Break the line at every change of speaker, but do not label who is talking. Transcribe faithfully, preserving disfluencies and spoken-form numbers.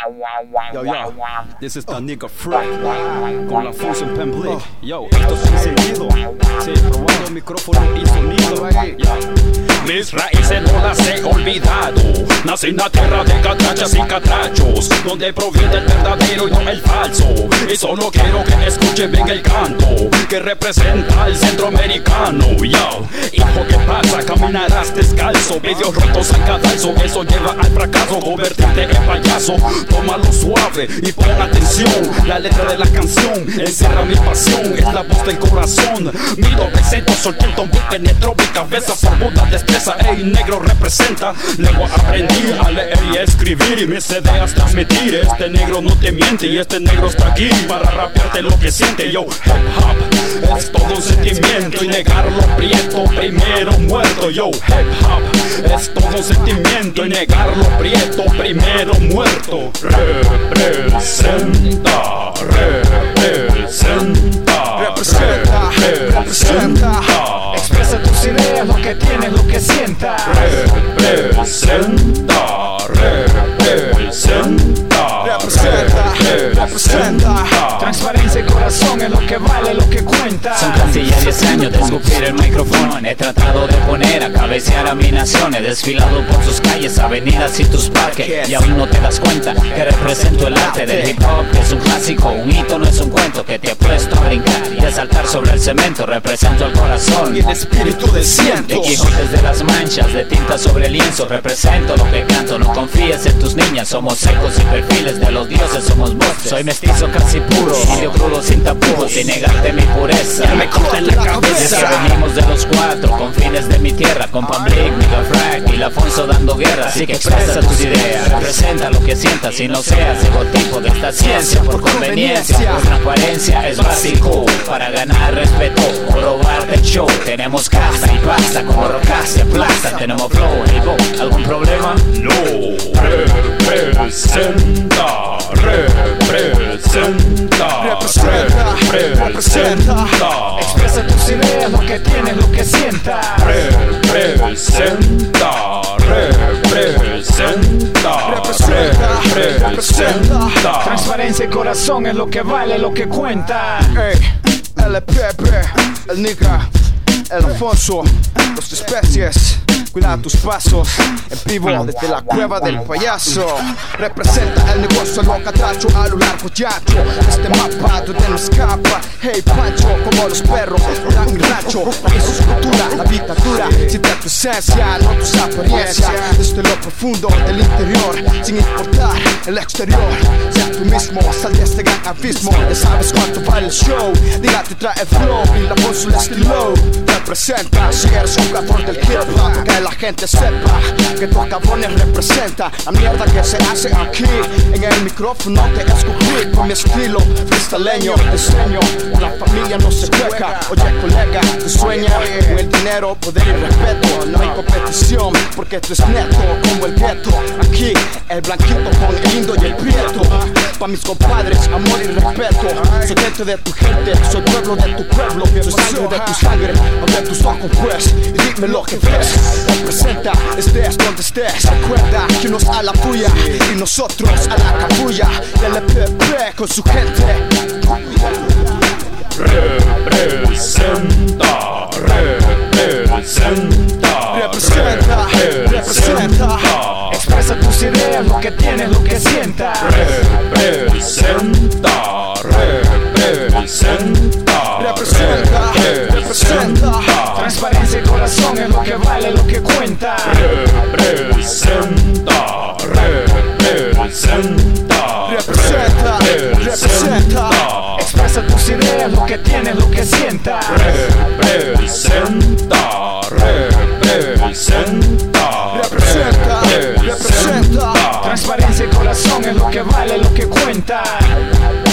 Yo, yo, this is the nigga Frank con la Function Pen Blick. Yo, esto es sin sentido. Sí, probando micrófono y sonido. Yeah.
Mis raíces no las he olvidado. Nací en la tierra de catrachas y catrachos, donde proviene el verdadero y no el falso. Y solo quiero que escuche bien el canto que representa al centroamericano. Yo, hijo, ¿qué pasa? Caminarás descalzo, videos rotos al cadalso. Eso lleva al fracaso, convertirte en payaso. Tómalo suave y pon atención. La letra de la canción encierra mi pasión, es la voz del corazón. Mi doble centro, soltito, muy penetró mi cabeza por Buda destreza. Ey, negro representa. Luego aprendí a leer y a escribir y mis ideas transmitir. Este negro no te miente y este negro está aquí para rapearte lo que siente. Yo, hip hop es todo un sentimiento y negarlo prieto, primero muerto. Yo, hip hop es todo un sentimiento y negarlo prieto, primero muerto. Representa, representa,
representa, representa. Expresa tus ideas, lo que tienes, lo que sientas.
Representa, representa,
representa, representa. Transparencia y corazón es lo que vale, lo que cuenta.
Son casi ya diez años de escupir el micrófono. He tratado de poner a cabecear a mi nación. He desfilado por sus calles, avenidas y tus parques, y aún no te das cuenta que represento el arte del hip hop, que es un clásico, un hito, no es un cuento, que te ha puesto a brincar y a saltar sobre el cemento. Represento el corazón
y el espíritu del ciento.
De Quijotes de las manchas, de tinta sobre el lienzo. Represento lo que canto, no confíes en tus niñas. Somos secos y perfiles de los dioses, somos voces. Soy mestizo casi puro, indio crudo sin tapujos, sin negarte mi pureza.
Ya me corté la cabeza.
Es que venimos de los cuatro confines de mi tierra, con Pan Blick, Nigga Frank y Lafonso dando guerra. Así que expresa tus ideas, representa lo que sientas y no seas egotipo de esta ciencia por conveniencia. Pues transparencia es básico para ganar respeto o robarte el show. Tenemos casa y pasta como rocas y aplasta. Tenemos flow, hey, bo, ¿algún problema?
No. Representa, representa,
representa, representa. Expresa tus ideas, lo que tienes, lo que sientas.
Representa, representa,
representa, representa. Transparencia y corazón es lo que vale, lo que cuenta.
Ey, el Pepe, el Nigga, el Alfonso, dos especies. Cuida tus pasos, en vivo desde la cueva del payaso. Representa el negocio, lo catracho a lo largo y ancho. Este mapa donde no escapa. Hey Pancho, como los perros, dan mi rancho. Eso es cultura, la dictadura. Siente tu esencia, no tus apariencias. Desde lo profundo del interior, sin importar el exterior. Sea tú mismo, sal de este gran abismo. Ya sabes cuánto vale el show. Dígate, trae el flow y la voz el estilo. Representa, si eres jugador del hip hop, que la gente sepa que tus cabrones representan la mierda que se hace aquí. En el micrófono te escogí con mi estilo freestaleño, diseño. La familia no se juega. Oye colega, tú sueñas con el dinero, poder y respeto. No hay competición porque tú es neto como el gueto. Aquí el blanquito con el lindo y el prieto. Pa' mis compadres, amor y respeto. Soy gente de tu gente, soy pueblo de tu pueblo. Soy sangre de tu sangre, abre tus ojos pues y dime lo que ves. Representa, estés donde estés. Recuerda que unos a la puya y nosotros a la cabulla. Y el P P con su gente.
Representa, representa,
representa, representa. Expresa tus ideas, lo que tienes, lo que sientas.
Representa, representa,
representa, representa. Transparencia y corazón es lo que vale, lo que cuenta.
Representa, representa,
representa, representa. Expresa tus ideas, lo que tienes, lo que sientas.
Representa, representa,
representa, representa. Transparencia y corazón es lo que vale, lo que cuenta.